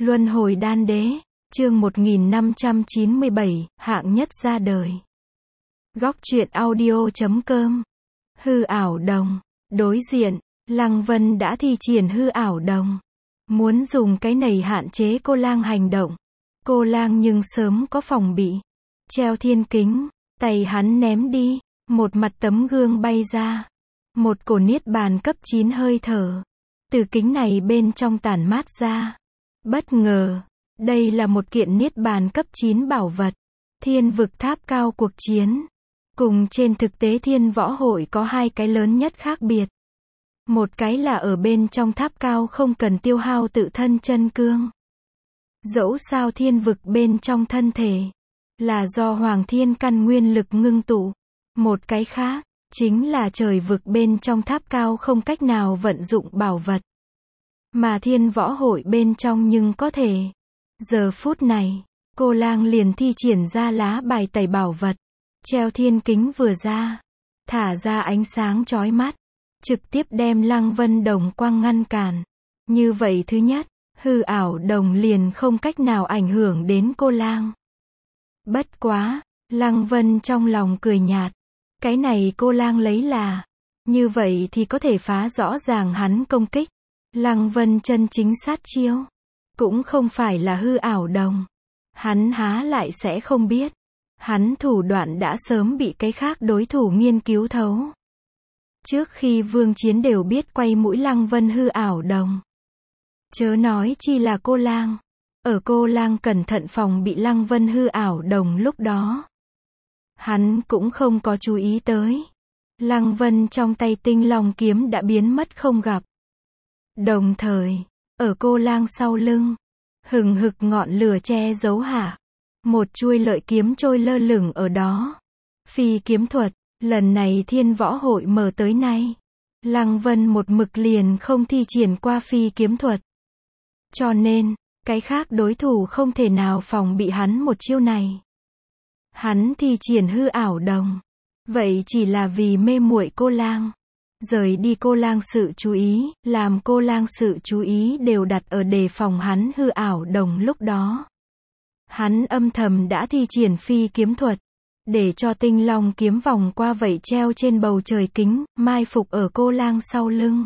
Luân hồi đan đế, chương 1597, hạng nhất ra đời. Góc truyện audio.com. Hư ảo đồng. Đối diện, Lăng Vân đã thi triển hư ảo đồng. Muốn dùng cái này hạn chế cô lang hành động. Cô lang nhưng sớm có phòng bị. Treo thiên kính, tay hắn ném đi, một mặt tấm gương bay ra. Một cổ niết bàn cấp 9 hơi thở. Từ kính này bên trong tản mát ra. Bất ngờ, đây là một kiện niết bàn cấp 9 bảo vật. Thiên vực tháp cao cuộc chiến. Cùng trên thực tế thiên võ hội có hai cái lớn nhất khác biệt. Một cái là ở bên trong tháp cao không cần tiêu hao tự thân chân cương. Dẫu sao thiên vực bên trong thân thể, là do hoàng thiên căn nguyên lực ngưng tụ. Một cái khác, chính là trời vực bên trong tháp cao không cách nào vận dụng bảo vật. Mà thiên võ hội bên trong nhưng có thể. Giờ phút này, cô lang liền thi triển ra lá bài tẩy bảo vật. Treo thiên kính vừa ra, thả ra ánh sáng chói mắt, trực tiếp đem Lăng Vân đồng quang ngăn cản. Như vậy thứ nhất, hư ảo đồng liền không cách nào ảnh hưởng đến cô lang. Bất quá, Lăng Vân trong lòng cười nhạt. Cái này cô lang lấy là, như vậy thì có thể phá rõ ràng hắn công kích. Lăng Vân chân chính sát chiêu, cũng không phải là hư ảo đồng. Hắn há lại sẽ không biết. Hắn thủ đoạn đã sớm bị cái khác đối thủ nghiên cứu thấu. Trước khi vương chiến đều biết quay mũi Lăng Vân hư ảo đồng. Chớ nói chi là cô lang. Ở cô lang cẩn thận phòng bị Lăng Vân hư ảo đồng lúc đó. Hắn cũng không có chú ý tới. Lăng Vân trong tay tinh long kiếm đã biến mất không gặp. Đồng thời, ở cô lang sau lưng, hừng hực ngọn lửa che giấu hạ. Một chuôi lợi kiếm trôi lơ lửng ở đó. Phi kiếm thuật, lần này thiên võ hội mở tới nay. Lăng Vân một mực liền không thi triển qua phi kiếm thuật. Cho nên, cái khác đối thủ không thể nào phòng bị hắn một chiêu này. Hắn thi triển hư ảo đồng. Vậy chỉ là vì mê muội cô lang. Rời đi cô lang sự chú ý, làm cô lang sự chú ý đều đặt ở đề phòng hắn hư ảo đồng lúc đó. Hắn âm thầm đã thi triển phi kiếm thuật, để cho tinh long kiếm vòng qua vậy treo trên bầu trời kính, mai phục ở cô lang sau lưng.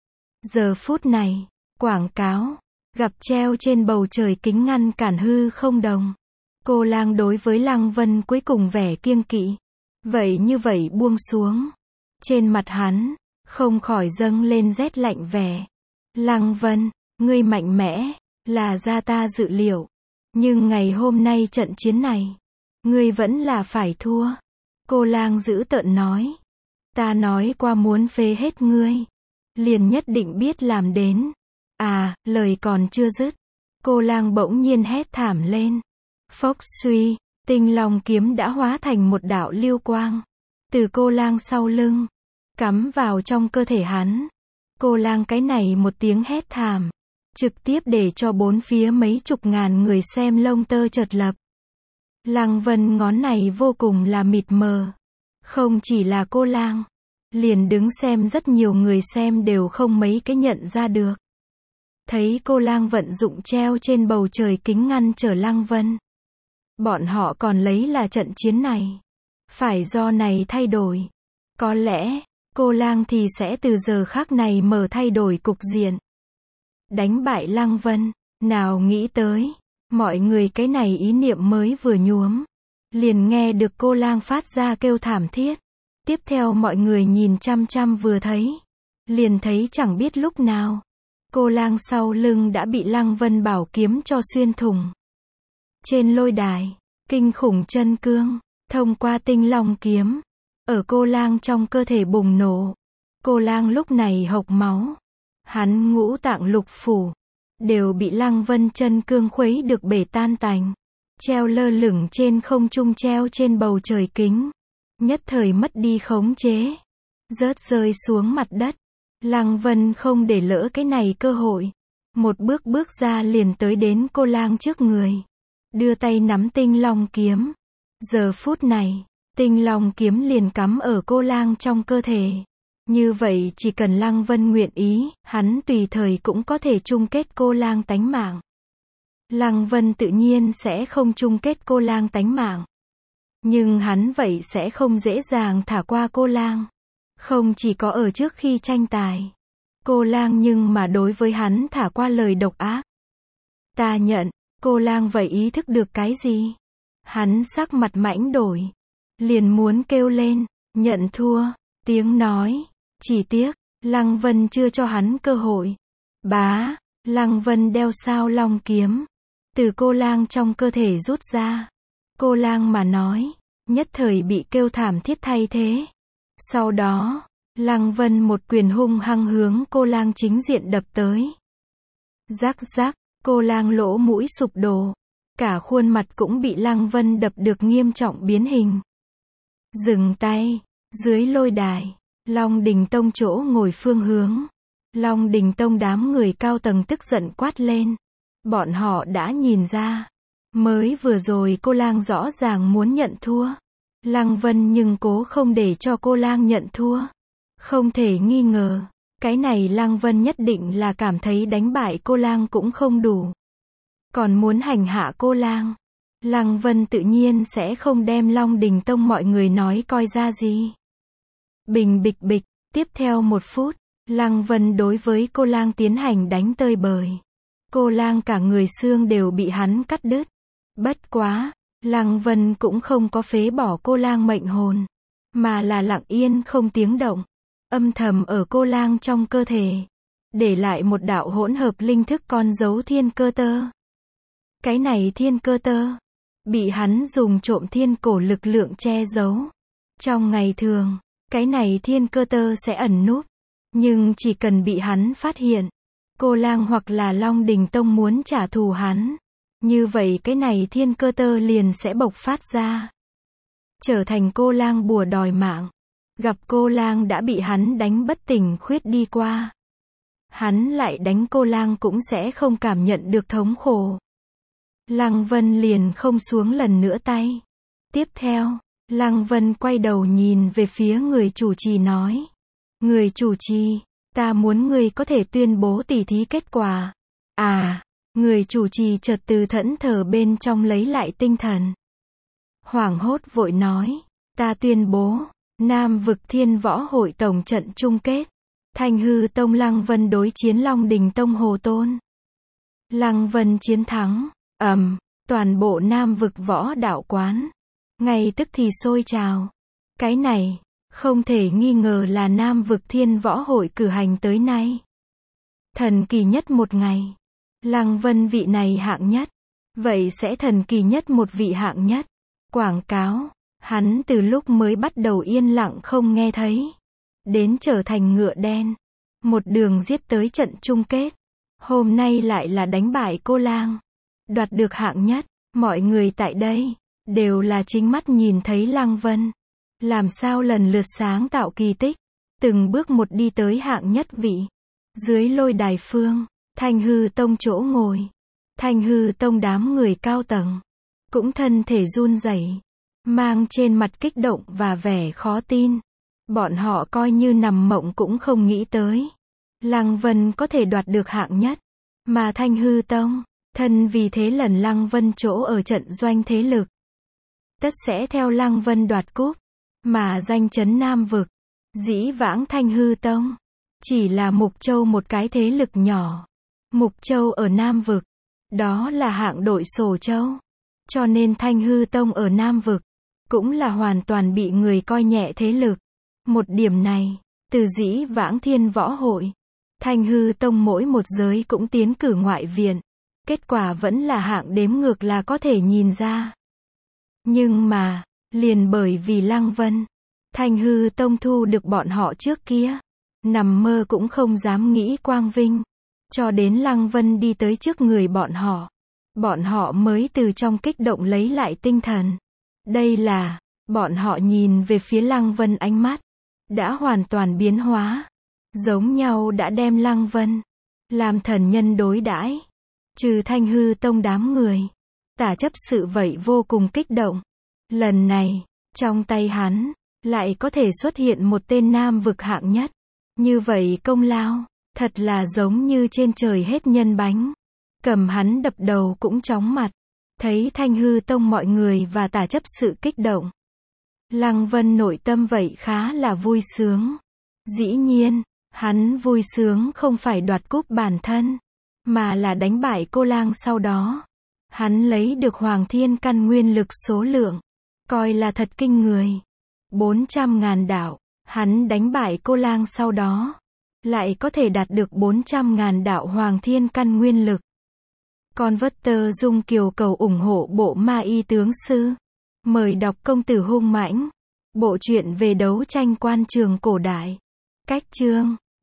Giờ phút này, quảng cáo, gặp treo trên bầu trời kính ngăn cản hư không đồng. Cô lang đối với Lăng Vân cuối cùng vẻ kiêng kỵ. Vậy như vậy buông xuống. Trên mặt hắn, không khỏi dâng lên rét lạnh vẻ. Lăng Vân, ngươi mạnh mẽ, là ra ta dự liệu. Nhưng ngày hôm nay trận chiến này, ngươi vẫn là phải thua. Cô lang dữ tợn nói. Ta nói qua muốn phế hết ngươi. Liền nhất định biết làm đến. À, lời còn chưa dứt. Cô lang bỗng nhiên hét thảm lên. Phốc suy, tinh long kiếm đã hóa thành một đạo lưu quang. Từ cô lang sau lưng, cắm vào trong cơ thể hắn. Cô lang cái này một tiếng hét thảm. Trực tiếp để cho bốn phía mấy chục ngàn người xem lông tơ chợt lập. Lăng Vân ngón này vô cùng là mịt mờ. Không chỉ là cô lang. Liền đứng xem rất nhiều người xem đều không mấy cái nhận ra được. Thấy cô lang vận dụng treo trên bầu trời kính ngăn trở Lăng Vân. Bọn họ còn lấy là trận chiến này. Phải do này thay đổi. Có lẽ, cô lang thì sẽ từ giờ khắc này mở thay đổi cục diện. Đánh bại Lăng Vân, nào nghĩ tới, mọi người cái này ý niệm mới vừa nhuốm. Liền nghe được cô lang phát ra kêu thảm thiết. Tiếp theo mọi người nhìn chăm chăm vừa thấy. Liền thấy chẳng biết lúc nào. Cô lang sau lưng đã bị Lăng Vân bảo kiếm cho xuyên thủng. Trên lôi đài, kinh khủng chân cương, thông qua tinh long kiếm. Ở cô lang trong cơ thể bùng nổ. Cô lang lúc này hộc máu. Hắn ngũ tạng lục phủ, đều bị Lăng Vân chân cương khuấy được bể tan tành. Treo lơ lửng trên không trung treo trên bầu trời kính. Nhất thời mất đi khống chế. Rớt rơi xuống mặt đất. Lăng Vân không để lỡ cái này cơ hội. Một bước bước ra liền tới đến cô lang trước người. Đưa tay nắm tinh long kiếm. Giờ phút này, tinh long kiếm liền cắm ở cô lang trong cơ thể. Như vậy chỉ cần Lăng Vân nguyện ý, hắn tùy thời cũng có thể chung kết cô lang tánh mạng. Lăng Vân tự nhiên sẽ không chung kết cô lang tánh mạng. Nhưng hắn vậy sẽ không dễ dàng thả qua cô lang. Không chỉ có ở trước khi tranh tài. Cô lang nhưng mà đối với hắn thả qua lời độc ác. Ta nhận, cô lang vậy ý thức được cái gì? Hắn sắc mặt mãnh đổi. Liền muốn kêu lên, nhận thua, tiếng nói. Chỉ tiếc, Lăng Vân chưa cho hắn cơ hội. Bá, Lăng Vân đeo sao long kiếm. Từ cô lang trong cơ thể rút ra. Cô lang mà nói, nhất thời bị kêu thảm thiết thay thế. Sau đó, Lăng Vân một quyền hung hăng hướng cô lang chính diện đập tới. Rắc rắc, cô lang lỗ mũi sụp đổ. Cả khuôn mặt cũng bị Lăng Vân đập được nghiêm trọng biến hình. Dừng tay, dưới lôi đài, Long Đình Tông chỗ ngồi phương hướng. Long Đình Tông đám người cao tầng tức giận quát lên. Bọn họ đã nhìn ra. Mới vừa rồi cô lang rõ ràng muốn nhận thua. Lăng Vân nhưng cố không để cho cô lang nhận thua. Không thể nghi ngờ. Cái này Lăng Vân nhất định là cảm thấy đánh bại cô lang cũng không đủ. Còn muốn hành hạ cô lang. Lăng Vân tự nhiên sẽ không đem Long Đình Tông mọi người nói coi ra gì. Bình bịch bịch, tiếp theo 1 phút, Lăng Vân đối với cô lang tiến hành đánh tơi bời. Cô lang cả người xương đều bị hắn cắt đứt. Bất quá, Lăng Vân cũng không có phế bỏ cô lang mệnh hồn, mà là lặng yên không tiếng động, âm thầm ở cô lang trong cơ thể, để lại một đạo hỗn hợp linh thức con dấu thiên cơ tơ. Cái này thiên cơ tơ, bị hắn dùng trộm thiên cổ lực lượng che giấu. Trong ngày thường, cái này thiên cơ tơ sẽ ẩn núp, nhưng chỉ cần bị hắn phát hiện, cô lang hoặc là Long Đình Tông muốn trả thù hắn, như vậy cái này thiên cơ tơ liền sẽ bộc phát ra. Trở thành cô lang bùa đòi mạng. Gặp cô lang đã bị hắn đánh bất tỉnh khuyết đi qua. Hắn lại đánh cô lang cũng sẽ không cảm nhận được thống khổ. Lăng Vân liền không xuống lần nữa tay. Tiếp theo, Lăng Vân quay đầu nhìn về phía người chủ trì nói. Người chủ trì, ta muốn người có thể tuyên bố tỉ thí kết quả. À, người chủ trì chợt từ thẫn thờ bên trong lấy lại tinh thần. Hoảng hốt vội nói, ta tuyên bố, Nam Vực Thiên Võ Hội tổng trận chung kết. Thanh Hư Tông Lăng Vân đối chiến Long Đình Tông Hồ Tôn. Lăng Vân chiến thắng, toàn bộ Nam Vực Võ Đạo Quán. Ngay tức thì sôi trào. Cái này, không thể nghi ngờ là Nam Vực Thiên Võ Hội cử hành tới nay. Thần kỳ nhất một ngày. Lăng Vân vị này hạng nhất. Vậy sẽ thần kỳ nhất một vị hạng nhất. Quảng cáo, hắn từ lúc mới bắt đầu yên lặng không nghe thấy. Đến trở thành ngựa đen. Một đường giết tới trận chung kết. Hôm nay lại là đánh bại cô lang. Đoạt được hạng nhất. Mọi người tại đây, đều là chính mắt nhìn thấy Lăng Vân. Làm sao lần lượt sáng tạo kỳ tích. Từng bước một đi tới hạng nhất vị. Dưới lôi đài phương, Thanh Hư Tông chỗ ngồi. Thanh Hư Tông đám người cao tầng. Cũng thân thể run rẩy, mang trên mặt kích động và vẻ khó tin. Bọn họ coi như nằm mộng cũng không nghĩ tới. Lăng Vân có thể đoạt được hạng nhất. Mà Thanh Hư Tông, thân vì thế lần Lăng Vân chỗ ở trận doanh thế lực. Tất sẽ theo Lăng Vân đoạt cúp. Mà danh chấn Nam Vực. Dĩ vãng Thanh Hư Tông. Chỉ là Mục Châu một cái thế lực nhỏ. Mục Châu ở Nam Vực. Đó là hạng đội Sổ Châu. Cho nên Thanh Hư Tông ở Nam Vực. Cũng là hoàn toàn bị người coi nhẹ thế lực. Một điểm này, từ dĩ vãng Thiên Võ Hội. Thanh Hư Tông mỗi một giới cũng tiến cử ngoại viện. Kết quả vẫn là hạng đếm ngược là có thể nhìn ra. Nhưng mà, liền bởi vì Lăng Vân, Thanh Hư Tông thu được bọn họ trước kia. Nằm mơ cũng không dám nghĩ quang vinh. Cho đến Lăng Vân đi tới trước người bọn họ. Bọn họ mới từ trong kích động lấy lại tinh thần. Đây là, bọn họ nhìn về phía Lăng Vân ánh mắt. Đã hoàn toàn biến hóa. Giống nhau đã đem Lăng Vân làm thần nhân đối đãi. Trừ Thanh Hư Tông đám người. Tả chấp sự vậy vô cùng kích động. Lần này, trong tay hắn, lại có thể xuất hiện một tên Nam Vực hạng nhất. Như vậy công lao, thật là giống như trên trời hết nhân bánh. cầm hắn đập đầu cũng chóng mặt. Thấy Thanh hư tông mọi người và tả chấp sự kích động. Lăng Vân nội tâm vậy khá là vui sướng. Dĩ nhiên, hắn vui sướng không phải đoạt cúp bản thân, mà là đánh bại Cô Lang sau đó. Hắn lấy được Hoàng Thiên Căn nguyên lực số lượng, coi là thật kinh người. 400.000 đạo, hắn đánh bại Cô Lang sau đó, lại có thể đạt được 400.000 đạo Hoàng Thiên Căn nguyên lực. Con vất tơ dung kiều cầu ủng hộ bộ Ma Y tướng sư. Mời đọc Công tử hung mãnh. Bộ truyện về đấu tranh quan trường cổ đại. Cách chương